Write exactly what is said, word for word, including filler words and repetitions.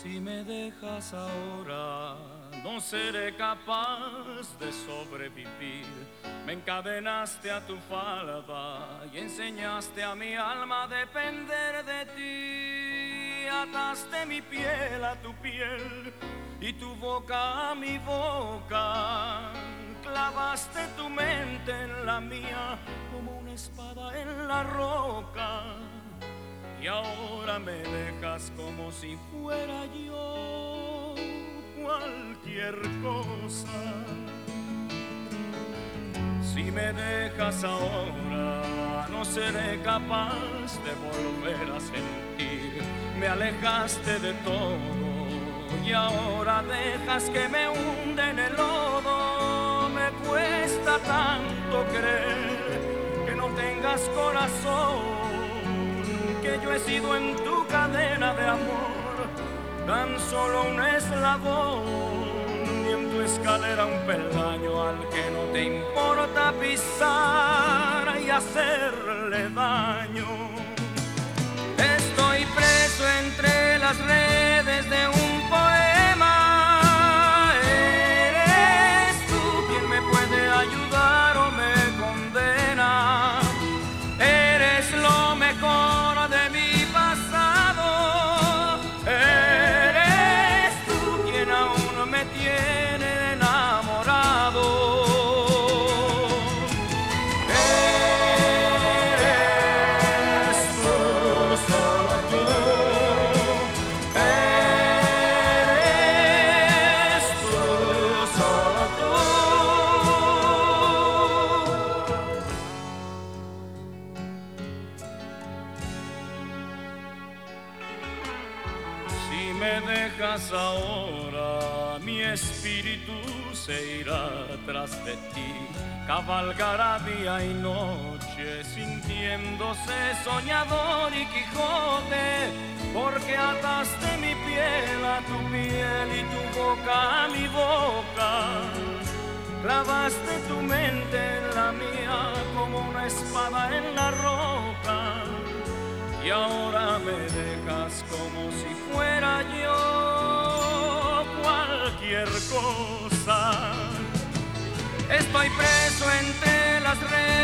Si me dejas ahora, no seré capaz de sobrevivir. Me encadenaste a tu falda y enseñaste a mi alma a depender de ti. Ataste mi piel a tu piel y tu boca a mi boca. Clavaste tu mente en la mía como una espada en la roca. Y ahora me dejas como si fuera yo cualquier cosa. Si me dejas ahora, no seré capaz de volver a sentir. Me alejaste de todo y ahora dejas que me hunde en el lodo. Me cuesta tanto creer que no tengas corazón, que yo he sido en tu cadena de amor tan solo un eslabón, y en tu escalera un peldaño al que no te importa pisar y hacerle daño. Estoy preso entre las redes de un poema. Eres tú quien me puede ayudar o me condena. Eres lo mejor de mi pasado. Eres tú quien aún me tiene enamorado. Eres tú, solo tú. Eres tú, solo tú. Si me dejas ahora, mi espíritu se irá tras de ti. Cabalgará día y noche, sintiéndose soñador y Quijote, porque ataste mi piel a tu piel y tu boca a mi boca. Clavaste tu mente en la mía como una espada en la roca. Y ahora me dejas como si fuera yo cualquier cosa. Estoy preso entre las redes